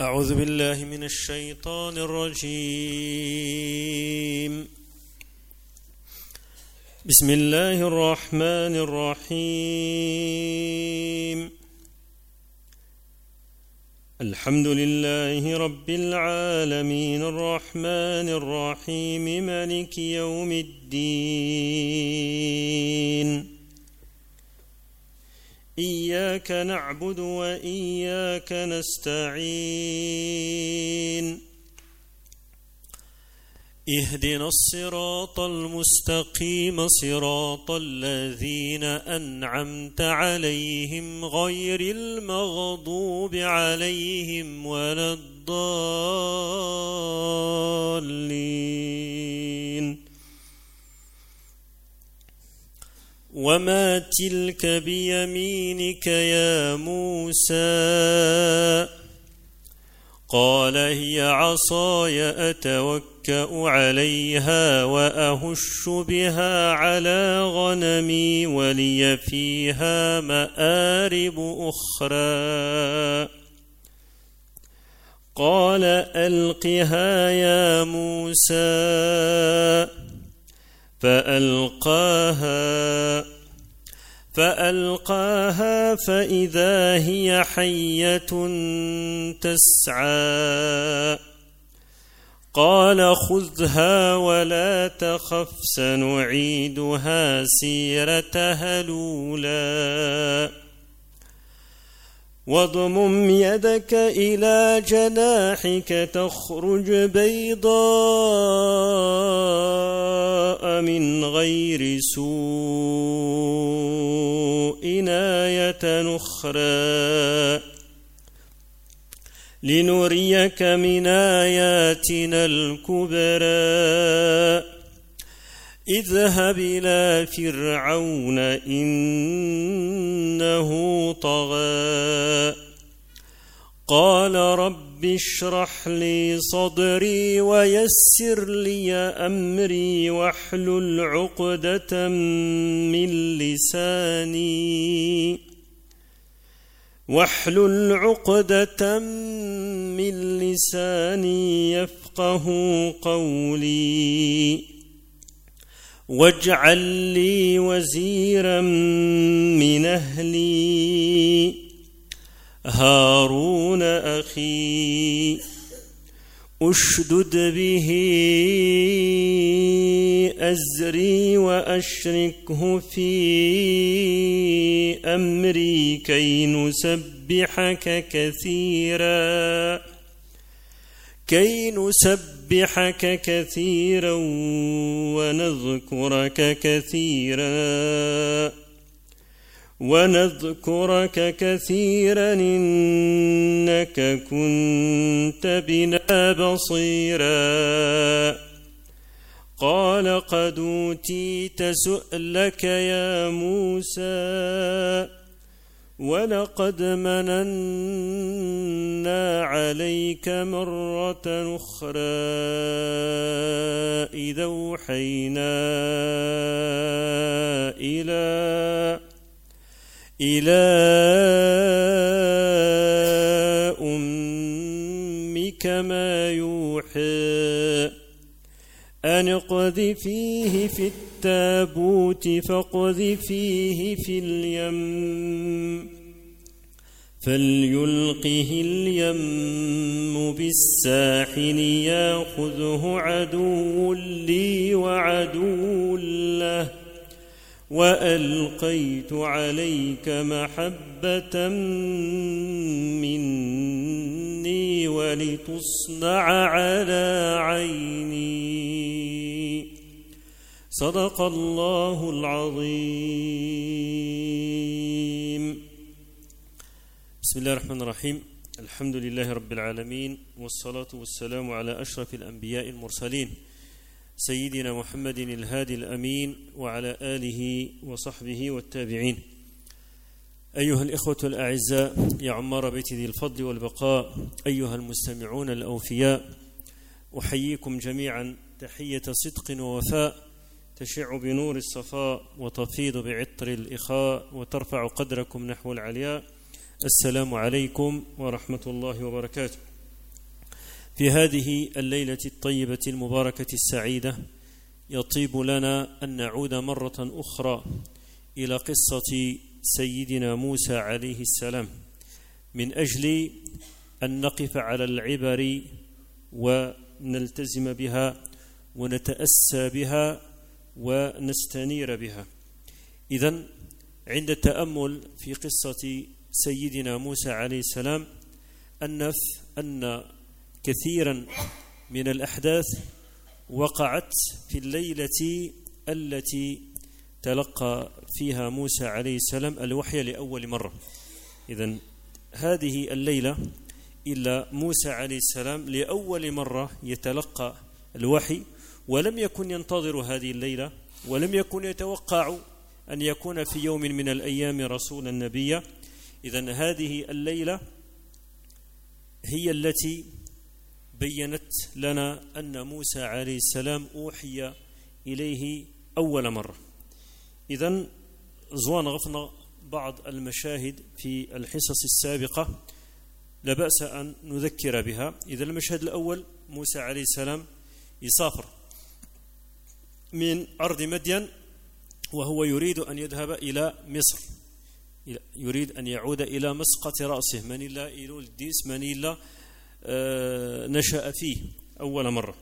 أعوذ بالله من الشيطان الرجيم. بسم الله الرحمن الرحيم. الحمد لله رب العالمين الرحمن الرحيم مالك يوم الدين. إياك نعبد وإياك نستعين. اهدنا الصراط المستقيم صراط الذين أنعمت عليهم غير المغضوب عليهم ولا الضالين. وما تلك بيمينك يا موسى؟ قال هي عصاي أتوكأ عليها وأهش بها على غنمي ولي فيها مآرب أخرى. قال ألقها يا موسى. فألقاها فإذا هي حية تسعى. قال خذها ولا تخف سنعيدها سيرتها الأولى. واضمم يدك إلى جناحك تخرج بيضاء من غير سوء آية أخرى لنريك من آياتنا الكبرى. اذهب إلى فرعون إنه طغى. قال رب اشرح لي صدري ويسر لي أمري واحلل عقدة من لساني يفقه قولي. واجعل لي وزيرا من أهلي هارون أخي أشدد به أزري وأشركه في أمري كي نسبحك كثيرا ونذكرك كثيرا إنك كنت بنا بصيرا. قال قد أوتيت سؤلك يا موسى ولقد مننا عليك مرة أخرى إذا أوحينا إلى أمك ما يوحى أن اقذفيه في التابوت فاقذفيه في اليم فليلقه اليم بالساحل ياخذه عدو لي وعدو له وألقيت عليك محبة مني ولتصنع على عيني. صدق الله العظيم. بسم الله الرحمن الرحيم. الحمد لله رب العالمين والصلاة والسلام على أشرف الأنبياء المرسلين سيدنا محمد الهادي الأمين وعلى آله وصحبه والتابعين. أيها الإخوة الأعزاء يا عمار بيت ذي الفضل والبقاء، أيها المستمعون الأوفياء، أحييكم جميعا تحية صدق ووفاء تشع بنور الصفاء وتفيض بعطر الإخاء وترفع قدركم نحو العلياء. السلام عليكم ورحمة الله وبركاته. في هذه الليلة الطيبة المباركة السعيدة يطيب لنا أن نعود مرة أخرى إلى قصة سيدنا موسى عليه السلام من أجل أن نقف على العبر ونلتزم بها ونتأسى بها ونستنير بها. إذن عند التأمل في قصة سيدنا موسى عليه السلام أن كثيرا من الأحداث وقعت في الليلة التي تلقى فيها موسى عليه السلام الوحي لأول مرة. إذن هذه الليلة إلا موسى عليه السلام لأول مرة يتلقى الوحي، ولم يكن ينتظر هذه الليلة، ولم يكن يتوقع أن يكون في يوم من الأيام رسولا نبيا. إذن هذه الليلة هي التي بيّنت لنا أن موسى عليه السلام أوحي إليه أول مرة. إذن زوان غفنا بعض المشاهد في الحصص السابقة لا بأس أن نذكر بها. إذا المشهد الأول موسى عليه السلام يسافر من أرض مدين وهو يريد أن يذهب إلى مصر، يريد أن يعود إلى مسقط رأسه من الله إلو الديس من الله نشأ فيه أول مرة.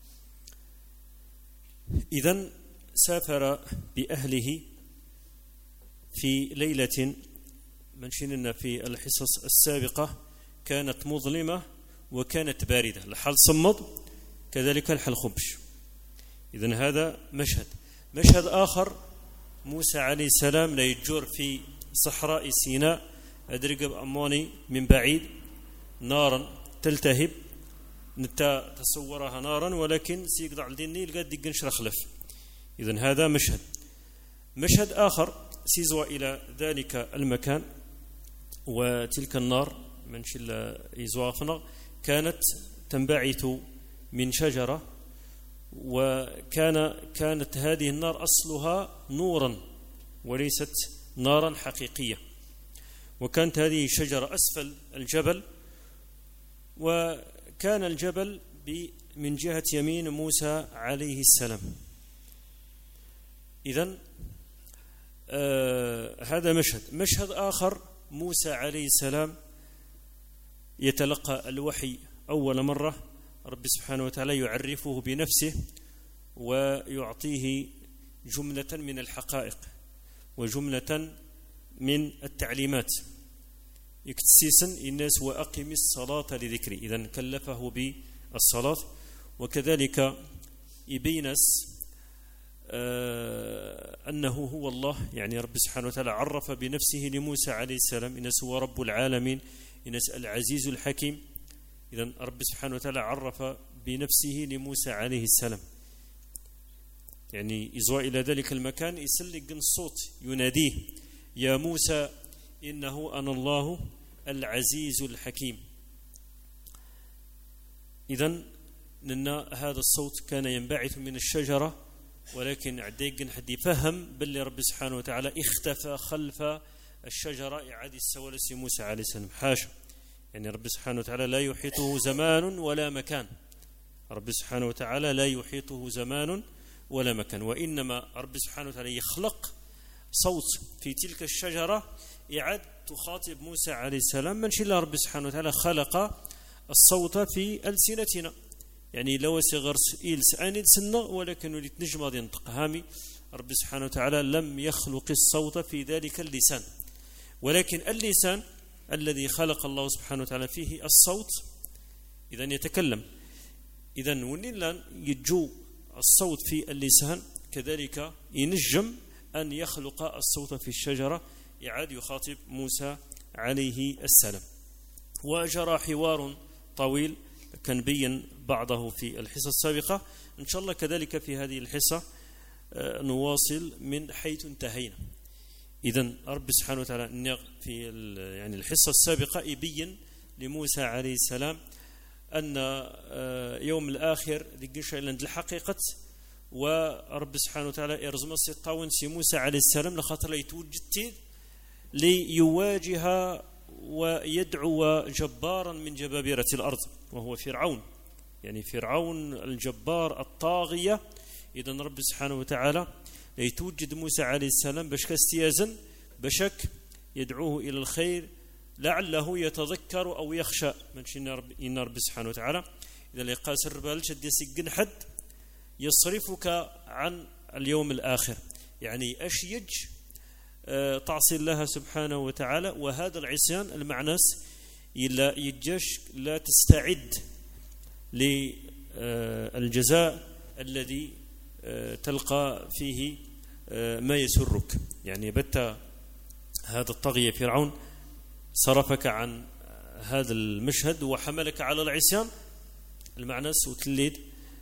إذن سافر بأهله في ليلة منشننا في الحصص السابقة كانت مظلمة وكانت باردة، الحال صمد كذلك الحال خبش. إذن هذا مشهد آخر موسى عليه السلام لا يجور في صحراء سيناء أدرق أماني من بعيد نارا تلتهب نتا تصورها نارا ولكن سيقضع الديني لقد دقنش رخلف. إذن هذا مشهد آخر سيزوى إلى ذلك المكان وتلك النار من شل يزوافنا كانت تنبعث من شجرة، وكانت هذه النار أصلها نورا وليست نارا حقيقية، وكانت هذه الشجرة أسفل الجبل، وكان الجبل من جهة يمين موسى عليه السلام. إذن هذا مشهد آخر موسى عليه السلام يتلقى الوحي أول مرة، رب سبحانه وتعالى يعرفه بنفسه ويعطيه جملة من الحقائق وجملة من التعليمات يكتسيسا الناس وأقم الصلاة لذكري. إذن كلفه بالصلاة، وكذلك يبينس أنه هو الله، يعني رب سبحانه وتعالى عرف بنفسه لموسى عليه السلام إنس هو رب العالمين إنس العزيز الحكيم. إذن رب سبحانه وتعالى عرف بنفسه لموسى عليه السلام، يعني إزواء إلى ذلك المكان يسلق الصوت يناديه يا موسى إنه أنا الله العزيز الحكيم. إذن هذا الصوت كان ينبعث من الشجرة، ولكن عديق حد يفهم باللي رب سبحانه وتعالى اختفى خلف الشجرة إعادة السوالس موسى عليه السلام، حاشا، يعني رب سبحانه وتعالى لا يحيطه زمان ولا مكان، رب سبحانه وتعالى لا يحيطه زمان ولا مكان، وإنما رب سبحانه وتعالى يخلق صوت في تلك الشجرة إعاد تخاطب موسى عليه السلام من شاء الله. رب سبحانه وتعالى خلق الصوت في ألسنتنا، يعني لو صغر إلس أنيد سنة ولكن لتنجم ينطق هامي، رب سبحانه وتعالى لم يخلق الصوت في ذلك اللسان، ولكن اللسان الذي خلق الله سبحانه وتعالى فيه الصوت إذن يتكلم. إذن ونلا يجو الصوت في اللسان كذلك ينجم أن يخلق الصوت في الشجرة يعاد يخاطب موسى عليه السلام. وجرى حوار طويل كان بين بعضه في الحصة السابقة، إن شاء الله كذلك في هذه الحصة نواصل من حيث انتهينا. إذن رب سبحانه وتعالى في يعني الحصة السابقة يبين لموسى عليه السلام أن يوم الآخر دقيش إلى الحقيقة، ورب سبحانه وتعالى يرزم الطاون سي موسى عليه السلام لخاطر يتوجد ليواجه ويدعو جبارا من جبابرة الأرض وهو فرعون يعني فرعون الجبار الطاغية. إذا رب سبحانه وتعالى يتوجد موسى عليه السلام باش كاستيازن بشك يدعوه إلى الخير لعله يتذكر أو يخشى من إن رب سبحانه وتعالى إذا لقى سر بالش ديسجن حد يصرفك عن اليوم الآخر، يعني أشيج تعصي الله سبحانه وتعالى. وهذا العصيان المعناس إلا يجش لا تستعد للجزاء الذي تلقى فيه ما يسرك. يعني بت هذا الطاغية فرعون صرفك عن هذا المشهد وحملك على العصيان المعناس وتليد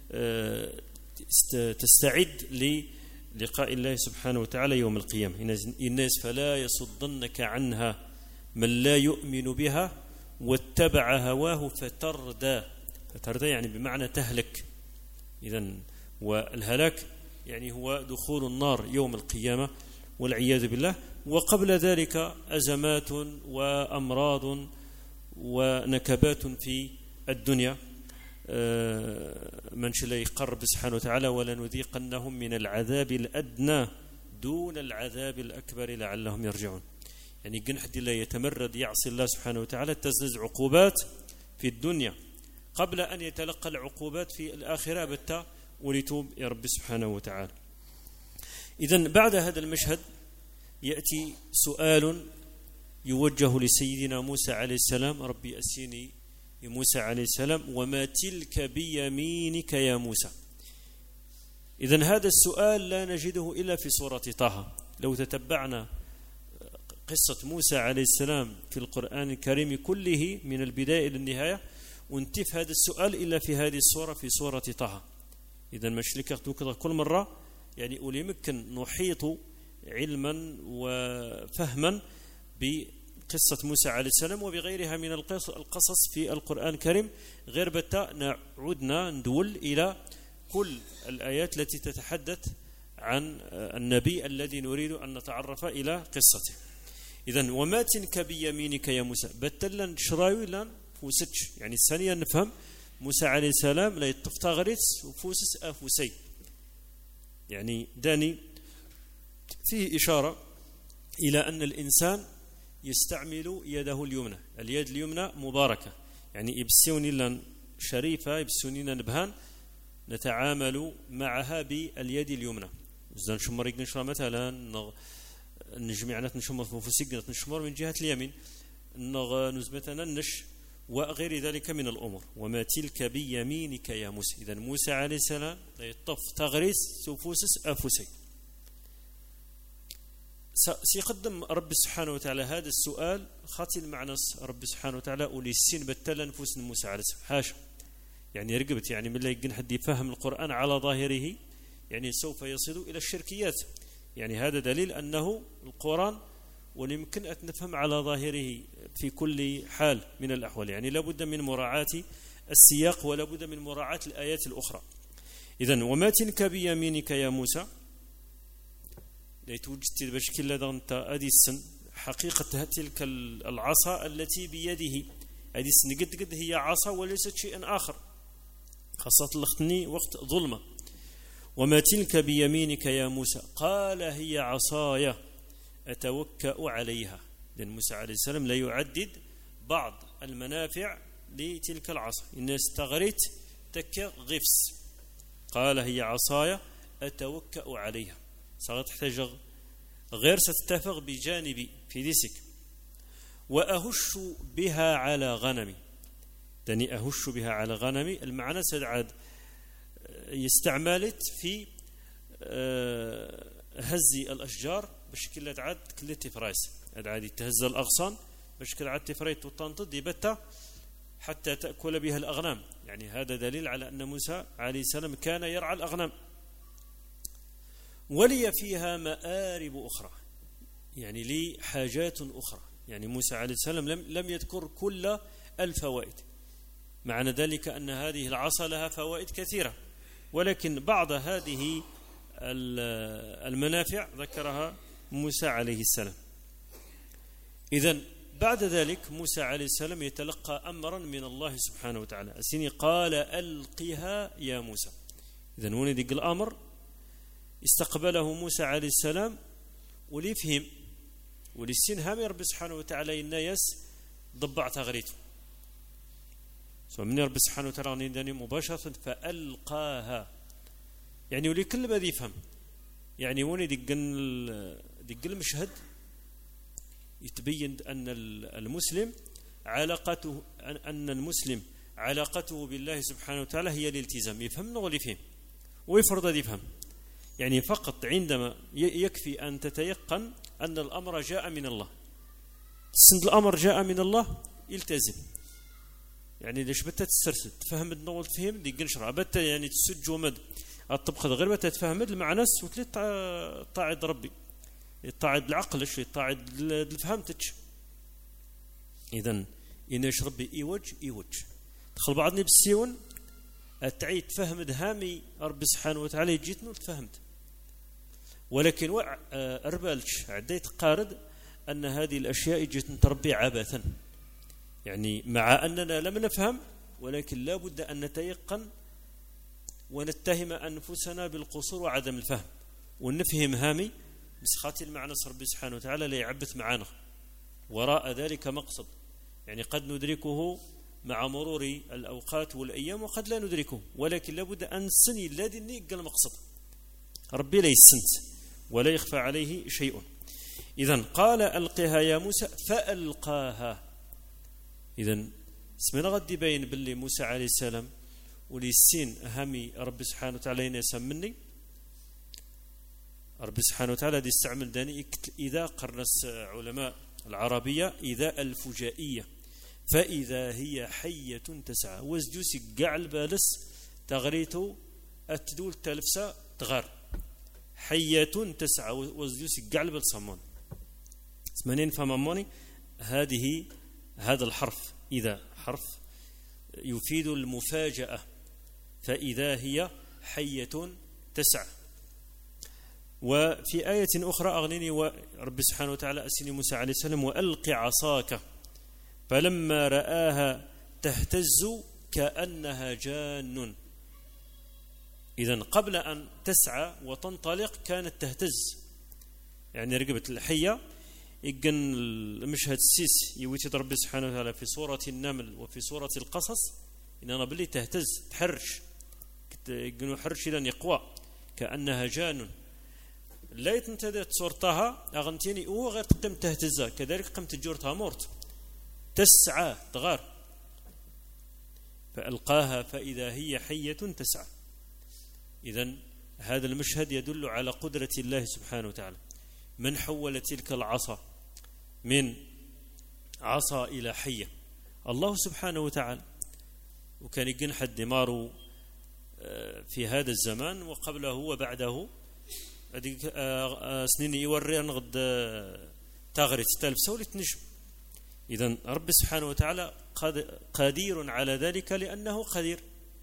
تستعد للقاء الله سبحانه وتعالى يوم القيامة. الناس فلا يصدنك عنها من لا يؤمن بها واتبع هواه فتردى يعني بمعنى تهلك. إذن والهلاك يعني هو دخول النار يوم القيامة والعياذ بالله. وقبل ذلك أزمات وأمراض ونكبات في الدنيا من شاء يقرب سبحانه وتعالى ولنذيقنهم من العذاب الأدنى دون العذاب الأكبر لعلهم يرجعون. يعني جن حد الله يتمرد يعصي الله سبحانه وتعالى تزنز عقوبات في الدنيا قبل أن يتلقى العقوبات في الآخرة بتا وليتوب يا رب سبحانه وتعالى. إذن بعد هذا المشهد يأتي سؤال يوجه لسيدنا موسى عليه السلام: ربي أسيني يا موسى عليه السلام وما تلك بيمينك يا موسى. إذن هذا السؤال لا نجده إلا في سورة طه. لو تتبعنا قصة موسى عليه السلام في القرآن الكريم كله من البداية إلى النهاية ونتف هذا السؤال إلا في هذه السورة في سورة طه. إذن مشلك كل مرة يعني أوليمكن نحيط علما وفهما بقصة موسى عليه السلام وبغيرها من القصص في القرآن الكريم غير بتا نعودنا ندول إلى كل الآيات التي تتحدث عن النبي الذي نريد أن نتعرف إلى قصته. إذن وما تلك بيمينك يا موسى بتلن شراوي لن فوسج. يعني الثانية نفهم موسى عليه السلام لا يتفتغرس وفوسس أفوسي. يعني داني فيه إشارة إلى أن الإنسان يستعمل يده اليمنى. اليد اليمنى مباركة، يعني إبسوني لن شريفة إبسوني نبهان نتعامل معها باليد اليمنى. إذن شمر يقنشر مثلا نجمعنا نشمر فوسيقنا نشمر من جهة اليمين نزمتنا نش وغير ذلك من الأمور. وما تلك بيمينك يا موسى. إذن موسى عليه السلام يطف تغريس سوفوسس أفوسي. سيقدم رب سبحانه وتعالى هذا السؤال خاطي المعنى رب سبحانه وتعالى أولي السين بتلا نفوس موسى عليه السلام حاشا. يعني رقبت يعني من الله يقن حد يفهم القرآن على ظاهره يعني سوف يصل إلى الشركيات. يعني هذا دليل أنه القرآن ويمكن أن نفهم على ظاهره في كل حال من الأحوال. يعني لابد من مراعاة السياق ولابد من مراعاة الآيات الأخرى. إذن وما تلك بيمينك يا موسى ليتوجد بشكل لدغنت أديسن حقيقة تلك العصا التي بيده. أديسن قد هي عصا وليست شيئا آخر، خاصة لختني وقت ظلمة. وما تلك بيمينك يا موسى قال هي عصاي أتوكأ عليها. لأن موسى عليه السلام لا يعدد بعض المنافع لتلك العصا. الناس تغريت تكا غفس. قال هي عصاي أتوكأ عليها. صارت تحتاج غير ستتفق بجانبي في ديسك. وأهش بها على غنمي. تاني أهش بها على غنمي المعنى سدعاد يستعملت في هز الأشجار بشكل عاد كلتي فرايس عاد تهز الأغصان بشكل عاد تفريت وتنطد يبتا حتى تأكل بها الأغنام. يعني هذا دليل على أن موسى عليه السلام كان يرعى الأغنام. ولي فيها مآرب أخرى، يعني لي حاجات أخرى. يعني موسى عليه السلام لم يذكر كل الفوائد. معنى ذلك أن هذه العصا لها فوائد كثيرة، ولكن بعض هذه المنافع ذكرها موسى عليه السلام. إذن بعد ذلك موسى عليه السلام يتلقى أمرا من الله سبحانه وتعالى أسيني قال ألقها يا موسى. إذن هنا ديك الأمر استقبله موسى عليه السلام وليفهم ولسين هامي رب سبحانه وتعالى الناس ضبع تغريته فمن رب سبحانه وتعالى نداني مباشرة فألقاها يعني ولكل بذي يفهم يعني وني ديك المشهد يتبين أن المسلم علاقته بالله سبحانه وتعالى هي الالتزام يفهم ولا يفهم ويفرض يفهم يعني فقط عندما يكفي أن تتيقن أن الأمر جاء من الله سند الأمر جاء من الله يلتزم يعني ليش بتا تسترسل تفهم النول تفهم دي قنشرة بتا يعني تسج ومد الطبخ غير بتا تفهم المعنى وتلت طاعد ربي يطاعد العقل شيء يطاعد الفهمتش إذن إنش ربي إيوج دخل بعضني بالسيون أتعيد فهم دهامي رب سبحانه وتعالى جيتنا وتفهمت ولكن أربالش عديت قارد أن هذه الأشياء جيت تربي عبثا يعني مع أننا لم نفهم ولكن لا بد أن نتيقن ونتهم أنفسنا بالقصور وعدم الفهم ونفهم هامي مسخات المعنى رب سبحانه وتعالى لا يعبث معنا وراء ذلك مقصد يعني قد ندركه مع مرور الأوقات والأيام وقد لا ندركه ولكن لابد أن سني الذي نيق المقصد ربي لا يسنت ولا يخفى عليه شيء. إذن قال ألقها يا موسى فألقاها. إذن اسمنا غد يبين باللي موسى عليه السلام وليسين أهمي رب سبحانه وتعالى يسمني رب سبحانه وتعالى دي استعمل داني إذا قرنس علماء العربية إذا الفجائية فإذا هي حية تسعى وزجوسي قعل بالس تغريتو أتدول تلفسا تغار حية تسعى وزجوسي قعل بالصمون اسمانين فهموني هذا الحرف إذا حرف يفيد المفاجأة فإذا هي حية تسعى. وفي آية أخرى أغنيني ورب سبحانه وتعالى أسني موسى عليه السلام وألق عصاك فلما رآها تهتز كأنها جان. إذن قبل أن تسعى وتنطلق كانت تهتز يعني رقبت الحية يقن المشهد السيس يوتي رب سبحانه وتعالى في سورة النمل وفي سورة القصص إن أنا بلي تهتز تحرش يقنوا حرش لن يقوى كأنها جان لا يتنتدت صورتها أغنتيني غير تقيم تهتزها كذلك قمت جورتها مورت تسعى تغار فألقاها فإذا هي حية تسعى. إذن هذا المشهد يدل على قدرة الله سبحانه وتعالى. من حول تلك العصا من عصا إلى حية؟ الله سبحانه وتعالى. وكان يقن حد مارو في هذا الزمان وقبله وبعده هذيك سنين يوري أن غد تغري تلف سولة نجم. إذن رب سبحانه وتعالى قدير على ذلك لأنه قدير.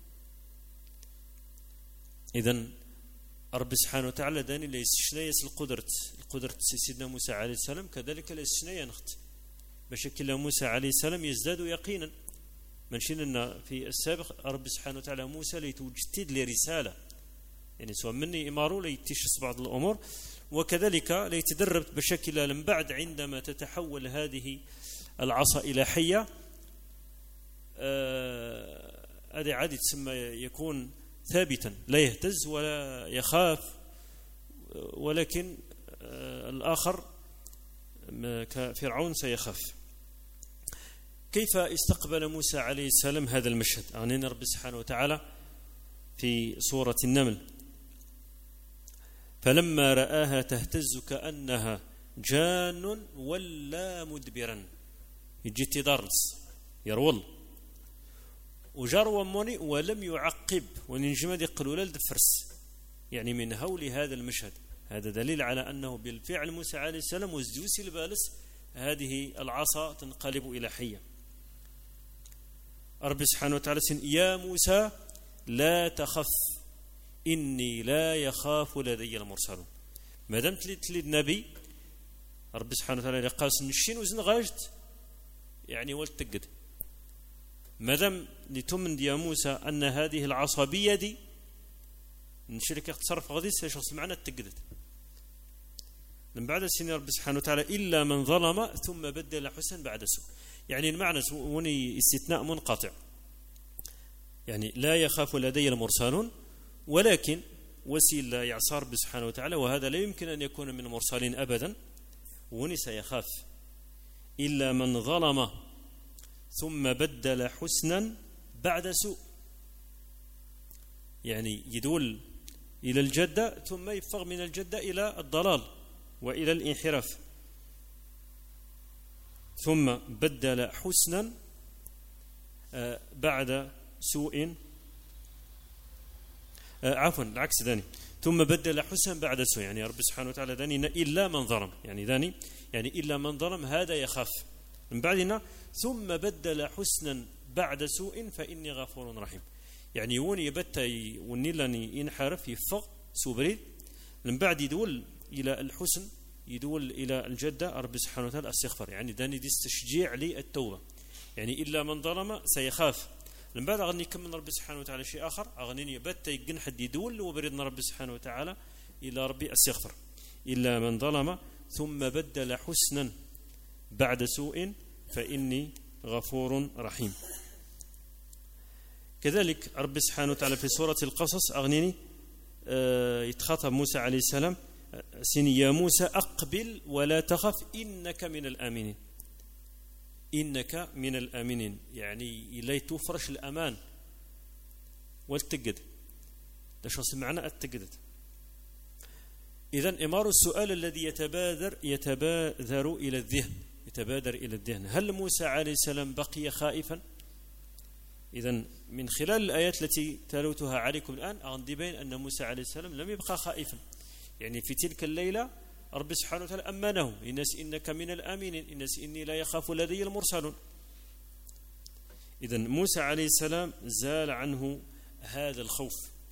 إذن رب سبحانه وتعالى داني ليس شنيس القدرة سيدنا موسى عليه السلام كذلك ليس شنيا نخت بشكل موسى عليه السلام يزداد يقينا من شننا في السابق رب سبحانه وتعالى موسى ليتوجد لرسالة يعني سواء مني إمارو ليتشس بعض الأمور وكذلك ليتدرب بشكل من بعد عندما تتحول هذه العصا إلى حية هذا عادي تسمى يكون ثابتا لا يهتز ولا يخاف ولكن الآخر كفرعون سيخاف. كيف استقبل موسى عليه السلام هذا المشهد؟ أعنينا رب سبحانه وتعالى في سورة النمل فلما رآها تهتز كأنها جان ولا مدبرا يجي تدارس يرول وجار وموني ولم يعقب وننجمد يقلوا لا دفرس يعني من هول هذا المشهد. هذا دليل على أنه بالفعل موسى عليه السلام وزجوسي البالس هذه العصا تنقلب إلى حية. رب سبحانه وتعالى يا موسى لا تخف إني لا يخاف لدي المرسلون. ما دام تلي النبي رب سبحانه وتعالى قال نشين وزن غاجت يعني والتقد مادام لتمن يا موسى أن هذه العصبية دي نشرك تصرف غادي شخص معنا التقدت من بعد سن رب سبحانه وتعالى إلا من ظلم ثم بدل حسنا بعد سوء. يعني المعنى وني استثناء منقطع، يعني لا يخاف لدي المرسلون، ولكن وسيلة يعصار سبحانه وتعالى، وهذا لا يمكن أن يكون من المرسلين أبدا، وني سيخاف إلا من ظلم ثم بدل حسنا بعد سوء، يعني يدول إلى الجدة ثم يفغ من الجدة إلى الضلال وإلى الانحراف، ثم بدل حسنا بعد سوء، عفوا العكس داني، ثم بدل حسنا بعد سوء، يعني رب سبحانه وتعالى داني إلا من ظلم، يعني داني يعني إلا من ظلم هذا يخاف من بعدنا، ثم بدل حسنا بعد سوء فإني غفور رحيم. يعني وني بتي ونيلني ينحرف يفق سوبريد من بعد يدول إلى الحسن، يدول إلى الجدة رب سبحانه وتعالى استغفر، يعني داني دي تشجيع للتوبة، يعني إلا من ظلم سيخاف. من بعد أغني كم من رب سبحانه وتعالى شيء آخر، أغنيني بتي يجن حد يدول وبردنا رب سبحانه وتعالى إلى ربي استغفر، إلا من ظلم ثم بدل حسنا بعد سوء فإني غفور رحيم. كذلك رب سبحانه وتعالى في سورة القصص أغنيني يتخاطب موسى عليه السلام، سيني يا موسى أقبل ولا تخف إنك من الآمنين، إنك من الآمنين، يعني إلي تفرش الأمان والتقد، ده شو معنى التقد. إذن إمار السؤال الذي يتبادر إلى الذهن، هل موسى عليه السلام بقي خائفا؟ إذن من خلال الآيات التي تلوتها عليكم الآن أغندي بين أن موسى عليه السلام لم يبقى خائفا، يعني في تلك الليلة رب سبحانه وتعالى أمنه، إنك من الآمنين، إني لا يخاف لدي المرسلون. إذن موسى عليه السلام زال عنه هذا الخوف،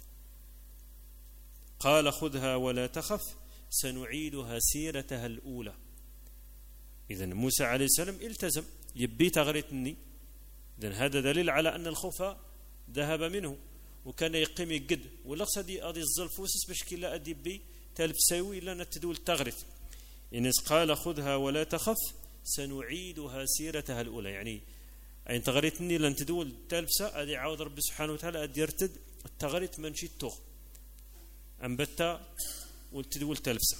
قال خذها ولا تخف سنعيدها سيرتها الأولى. إذن موسى عليه السلام التزم يبي تغريتني، إذن هذا دليل على أن الخوف ذهب منه، وكان يقيم يقد ولا قصدي أدي الزلفوسس باش كي لا أدي بي تالف سيوي إلا نتدول تغرث. إنس قال خذها ولا تخف سنعيدها سيرتها الأولى، يعني أين تغريتني لن تدول تالفسة أدي عاود رب سبحانه وتعالى أدي يرتد التغريت من شيء أنبتا والتدول تالفسة.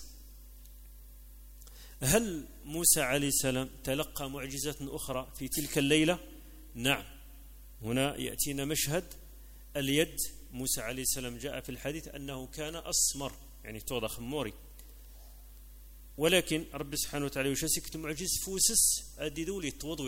هل موسى عليه السلام تلقى معجزة أخرى في تلك الليلة؟ نعم، هنا يأتينا مشهد اليد. موسى عليه السلام جاء في الحديث أنه كان أسمر، يعني توضى خموري، ولكن رب سبحانه وتعالى يشسكت معجز فوسس أدي دولي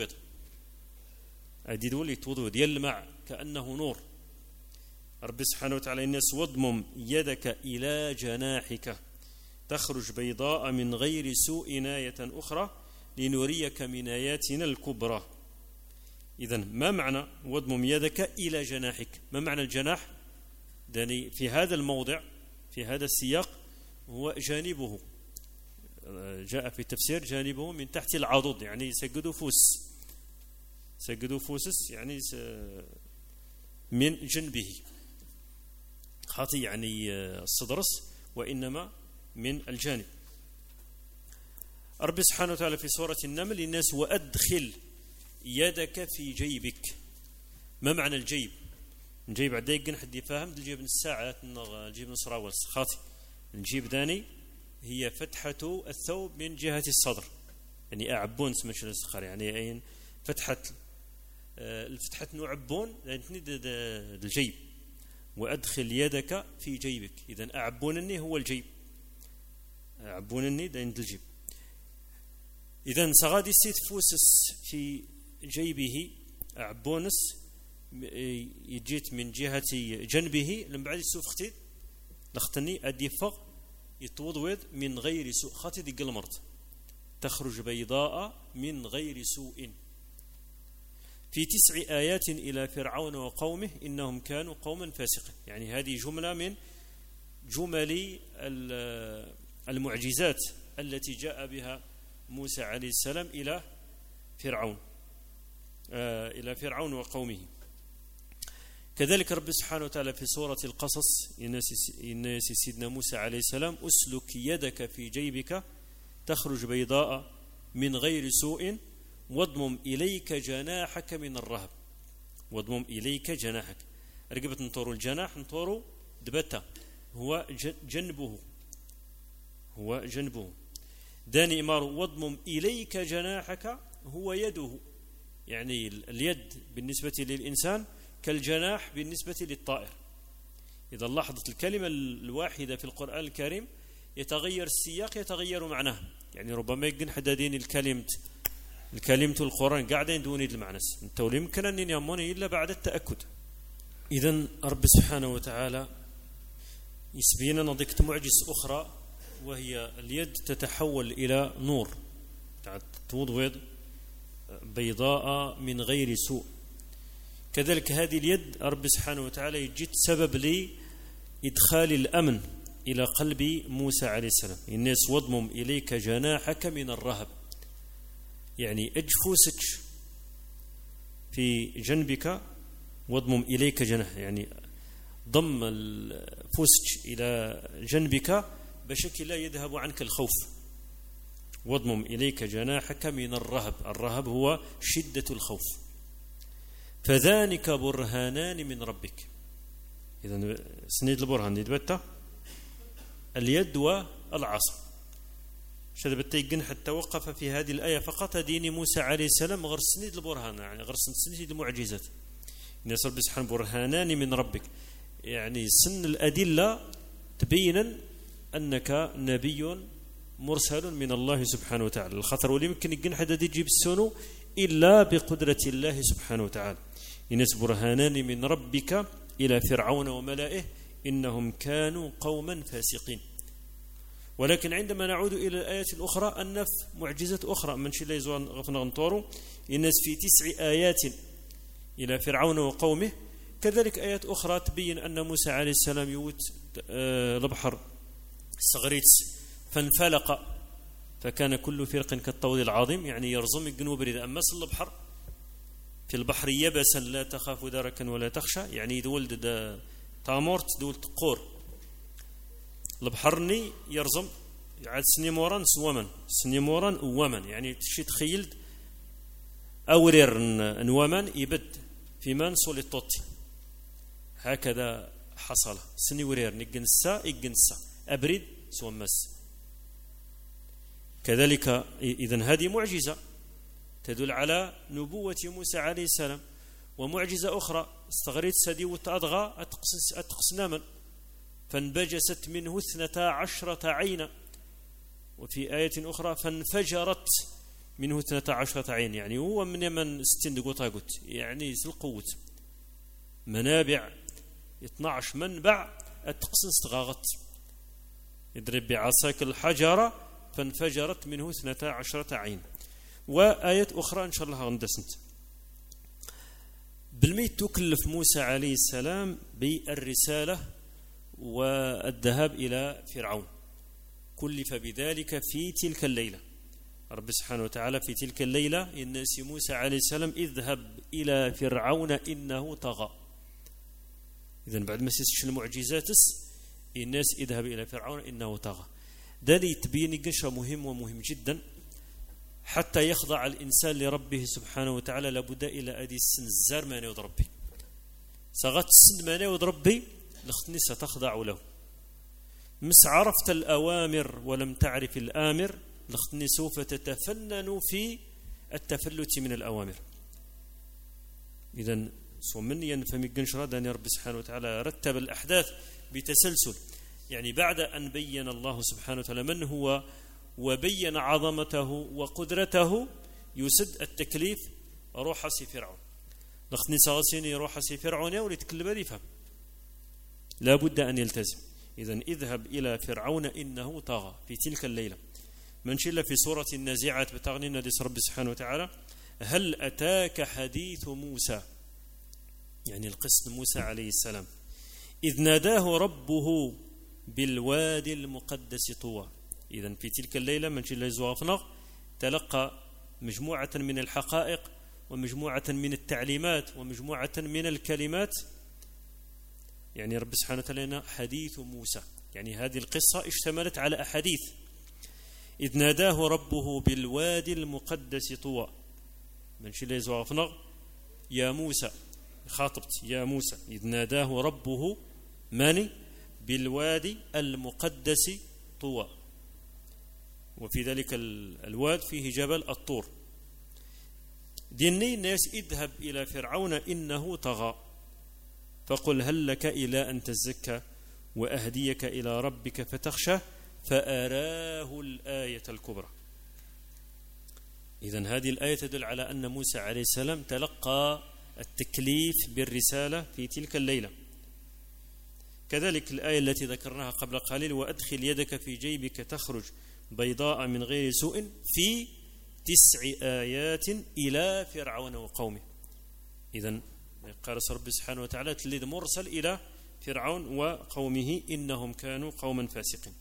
توضويض يلمع كأنه نور. رب سبحانه وتعالى الناس واضمم يدك إلى جناحك تخرج بيضاء من غير سوء آية أخرى لنريك من آياتنا الكبرى. إذن ما معنى واضمم يدك إلى جناحك؟ ما معنى الجناح؟ داني في هذا الموضع في هذا السياق هو جانبه، جاء في تفسير جانبه من تحت العضد، يعني سجدوا فوسس يعني من جنبه، خاطي يعني الصدرس، وإنما من الجانب. رب سبحانه وتعالى في سورة النمل الناس وأدخل يدك في جيبك. ما معنى الجيب؟ الجيب عديقن حد يفهم الجيب من الساعات الجيب من صراوس، خاطي الجيب داني هي فتحة الثوب من جهة الصدر، يعني أعبون سمش السخر، يعني أين فتحة الفتحة نعبون الجيب. وأدخل يدك في جيبك، إذن أعبونني هو الجيب، أعبونني دين الجيب. إذن سغادي سيت فوسس في جيبه أعبونس يجيت من جهة جنبه، لما بعد السوف لختني أدي فق يتوضوض من غير سوء، خاطي دي قلمرت تخرج بيضاء من غير سوء. في 9 آيات إلى فرعون وقومه إنهم كانوا قوما فاسقين، يعني هذه جملة من جمل المعجزات التي جاء بها موسى عليه السلام إلى فرعون. إلى فرعون وقومه. كذلك رب سبحانه وتعالى في سورة القصص الناس سيدنا موسى عليه السلام: أسلك يدك في جيبك تخرج بيضاء من غير سوء واضمم إليك جناحك من الرهب. واضمم إليك جناحك، رقبة نطورو الجناح نطورو دبتا هو جنبه داني إمارو واضمم إليك جناحك هو يده، يعني اليد بالنسبة للإنسان كالجناح بالنسبة للطائر. إذا لاحظت الكلمة الواحدة في القرآن الكريم يتغير السياق يتغير معناه، يعني ربما يقن حدادين الكلمة القرآن قاعدين دون المعنى انتو يمكن أن يموني إلا بعد التأكد. إذن رب سبحانه وتعالى يسبينا نضيكت معجز أخرى، وهي اليد تتحول إلى نور توضوض بيضاء من غير سوء. كذلك هذه اليد رب سبحانه وتعالى يجد سبب لإدخال الأمن إلى قلب موسى عليه السلام. الناس واضمم إليك جناحك من الرهب، يعني اجفوسك في جنبك، واضمم إليك جناح يعني ضم فوسك إلى جنبك بشكل لا يذهب عنك الخوف. واضمم إليك جناحك من الرهب، الرهب هو شدة الخوف. فذلك برهانان من ربك. إذن سنيد البرهان يدبت اليد والعصا. شذا بتيجن حتى وقف في هذه الآية فقط دين موسى عليه السلام غير سنيد البرهان، يعني غير سنيد المعجزات. الناس رب سبحانه برهانان من ربك، يعني سن الأدلة تبينا أنك نبي مرسل من الله سبحانه وتعالى. الخطر ولي يمكن يجن حدا يجيب السنو إلا بقدرة الله سبحانه وتعالى. الناس برهانان من ربك إلى فرعون وملائه إنهم كانوا قوما فاسقين. ولكن عندما نعود إلى الآيات الأخرى أنف معجزة أخرى من شيء لا يزوان غفنا غنطورو. الناس في 9 آيات إلى فرعون وقومه. كذلك آيات أخرى تبين أن موسى عليه السلام يوت البحر صغريت فانفلق فكان كل فرق كالطود العظيم، يعني يرزم الجنوب إذا أمس البحر في البحر يبسا لا تخاف دركا ولا تخشى، يعني دول تامورت دول تقور البحرني يرزم عاد سنيموران سومن سنيموران ومن، يعني تشي تخيلد أورير نومن يبد في من صول الطوتي. هكذا حصل سني ورير نجنسا أبرد سومس. كذلك إذن هذه معجزة تدل على نبوة موسى عليه السلام. ومعجزة أخرى استغريت سدي وتأضغى أتقسناما فانبجست منه 12 عينا. وفي آية أخرى فانفجرت منه 12 عين، يعني هو من يمن 60 قوت يعني القوة منابع 12 منبع التقسن استغاغت يضرب بعصاك الحجرة فانفجرت منه 12 عين. وآيات أخرى إن شاء الله غندسنت. بالميت تكلف موسى عليه السلام بالرسالة والذهاب إلى فرعون، كلف بذلك في تلك الليلة. رب سبحانه وتعالى في تلك الليلة الناس موسى عليه السلام اذهب إلى فرعون إنه طغى. إذن بعد ما سيسش المعجزات الناس اذهب إلى فرعون إنه طغى. ذلك تبين قشة مهم ومهم جدا. حتى يخضع الإنسان لربه سبحانه وتعالى لابد إلى أدي السن الزار ما نود ربي صغت السن ما نود ربي لختني ستخضع له. مس عرفت الأوامر ولم تعرف الآمر لختني سوف تتفنن في التفلت من الأوامر. إذن سومني ينفهم قنشرة داني رب سبحانه وتعالى رتب الأحداث بتسلسل، يعني بعد أن بين الله سبحانه وتعالى من هو وبين عظمته وقدرته يسد التكليف روح سي فرعون. لختني سغسيني روح سي فرعون يولي تكلم يفهم لا بد أن يلتزم. إذن اذهب إلى فرعون إنه طغى في تلك الليلة. من شل في سورة النازعات بتغنينا ديس رب سبحانه وتعالى هل أتاك حديث موسى، يعني القسم موسى عليه السلام إذ ناداه ربه بالوادي المقدس طوى. إذن في تلك الليلة من شل يزوغفنغ تلقى مجموعة من الحقائق ومجموعة من التعليمات ومجموعة من الكلمات. يعني رب سبحانه وتعالى حديث موسى، يعني هذه القصة اشتملت على أحاديث. إذ ناداه ربه بالوادي المقدس طوى، من شي زوافنا يا موسى، خاطبت يا موسى. إذ ناداه ربه ماني بالوادي المقدس طوى، وفي ذلك الواد فيه جبل الطور. ديني الناس اذهب إلى فرعون إنه طغى فقل هل لك إلى أن تزكى وأهديك إلى ربك فتخشى فأراه الآية الكبرى. إذن هذه الآية تدل على أن موسى عليه السلام تلقى التكليف بالرسالة في تلك الليلة. كذلك الآية التي ذكرناها قبل قليل وأدخل يدك في جيبك تخرج بيضاء من غير سوء في 9 آيات إلى فرعون وقومه. إذن قال رب سبحانه وتعالى تلد مرسل إلى فرعون وقومه إنهم كانوا قوما فاسقين.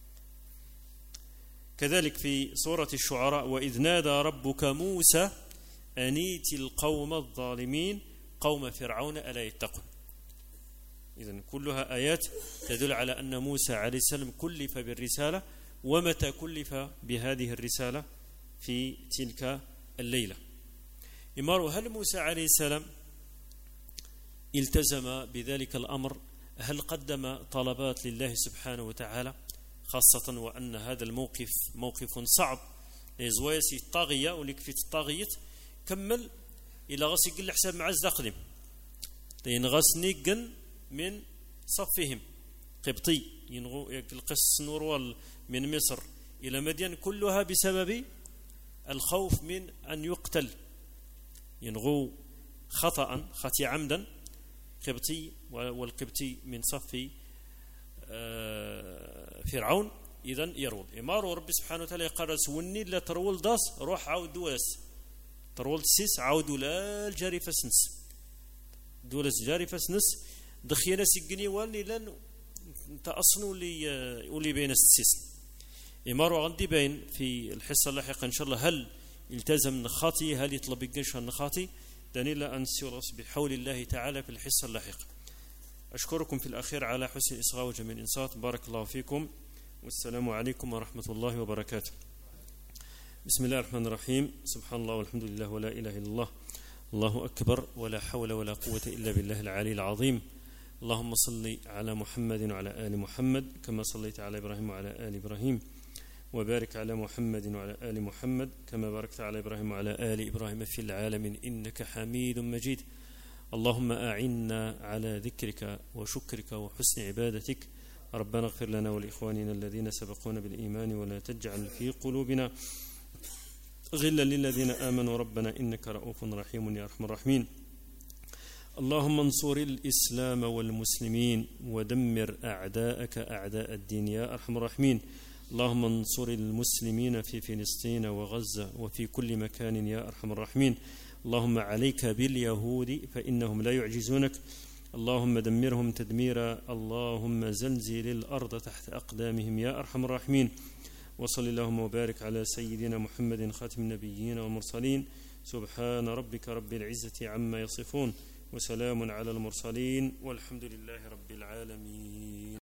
كذلك في سورة الشعراء وإذ نادى ربك موسى أن ائت القوم الظالمين قوم فرعون ألا يتقون. إذن كلها آيات تدل على أن موسى عليه السلام كلف بالرسالة، ومتى كلف بهذه الرسالة في تلك الليلة. هل موسى عليه السلام التزم بذلك الأمر؟ هل قدم طلبات لله سبحانه وتعالى؟ خاصة وأن هذا الموقف موقف صعب، زويسي الطاغية ولكفي الطاغية كمل إلى غسي قل حساب مع الزقلم لين غسني قن من صفهم قبطي ينغو القص نور من مصر إلى مدين كلها بسبب الخوف من أن يقتل، ينغو خطأ عمدا قبطي، والقبطي من صف فرعون. إذن يرول إمارو رب سبحانه وتعالى قال سوني لا ترول داس روح عود دوس ترول سيس عودوا لا الجاري فسنس دولس جاري فسنس دخينا سجني واللي لن تأصنوا لي بين السيس. إمارو عندي بين في الحصة اللاحقة إن شاء الله هل التزم نخاطي، هل يطلب الجيش النخاطي، دانيلا أنسيروس بحول الله تعالى في الحصة اللاحقة. أشكركم في الأخير على حسن الإصغاء وجميل الإنصات. بارك الله فيكم والسلام عليكم ورحمة الله وبركاته. بسم الله الرحمن الرحيم. سبحان الله والحمد لله ولا إله إلا الله، الله أكبر ولا حول ولا قوة إلا بالله العلي العظيم. اللهم صل على محمد وعلى آل محمد كما صليت على إبراهيم وعلى آل إبراهيم، وبارك على محمد وعلى آل محمد كما باركت على إبراهيم وعلى آل إبراهيم في العالمين إنك حميد مجيد. اللهم أعنا على ذكرك وشكرك وحسن عبادتك. ربنا اغفر لنا ولإخواننا الذين سبقونا بالإيمان ولا تجعل في قلوبنا غلا للذين آمنوا ربنا إنك رؤوف رحيم يا أرحم الراحمين. اللهم انصر الإسلام والمسلمين ودمر أعداءك أعداء الدين يا أرحم الراحمين. اللهم انصر المسلمين في فلسطين وغزة وفي كل مكان يا أرحم الراحمين. اللهم عليك باليهود فإنهم لا يعجزونك. اللهم دمرهم تدميرا. اللهم زلزل الأرض تحت أقدامهم يا أرحم الراحمين. وصل اللهم وبارك على سيدنا محمد خاتم النبيين والمرسلين. سبحان ربك رب العزة عما يصفون وسلام على المرسلين والحمد لله رب العالمين.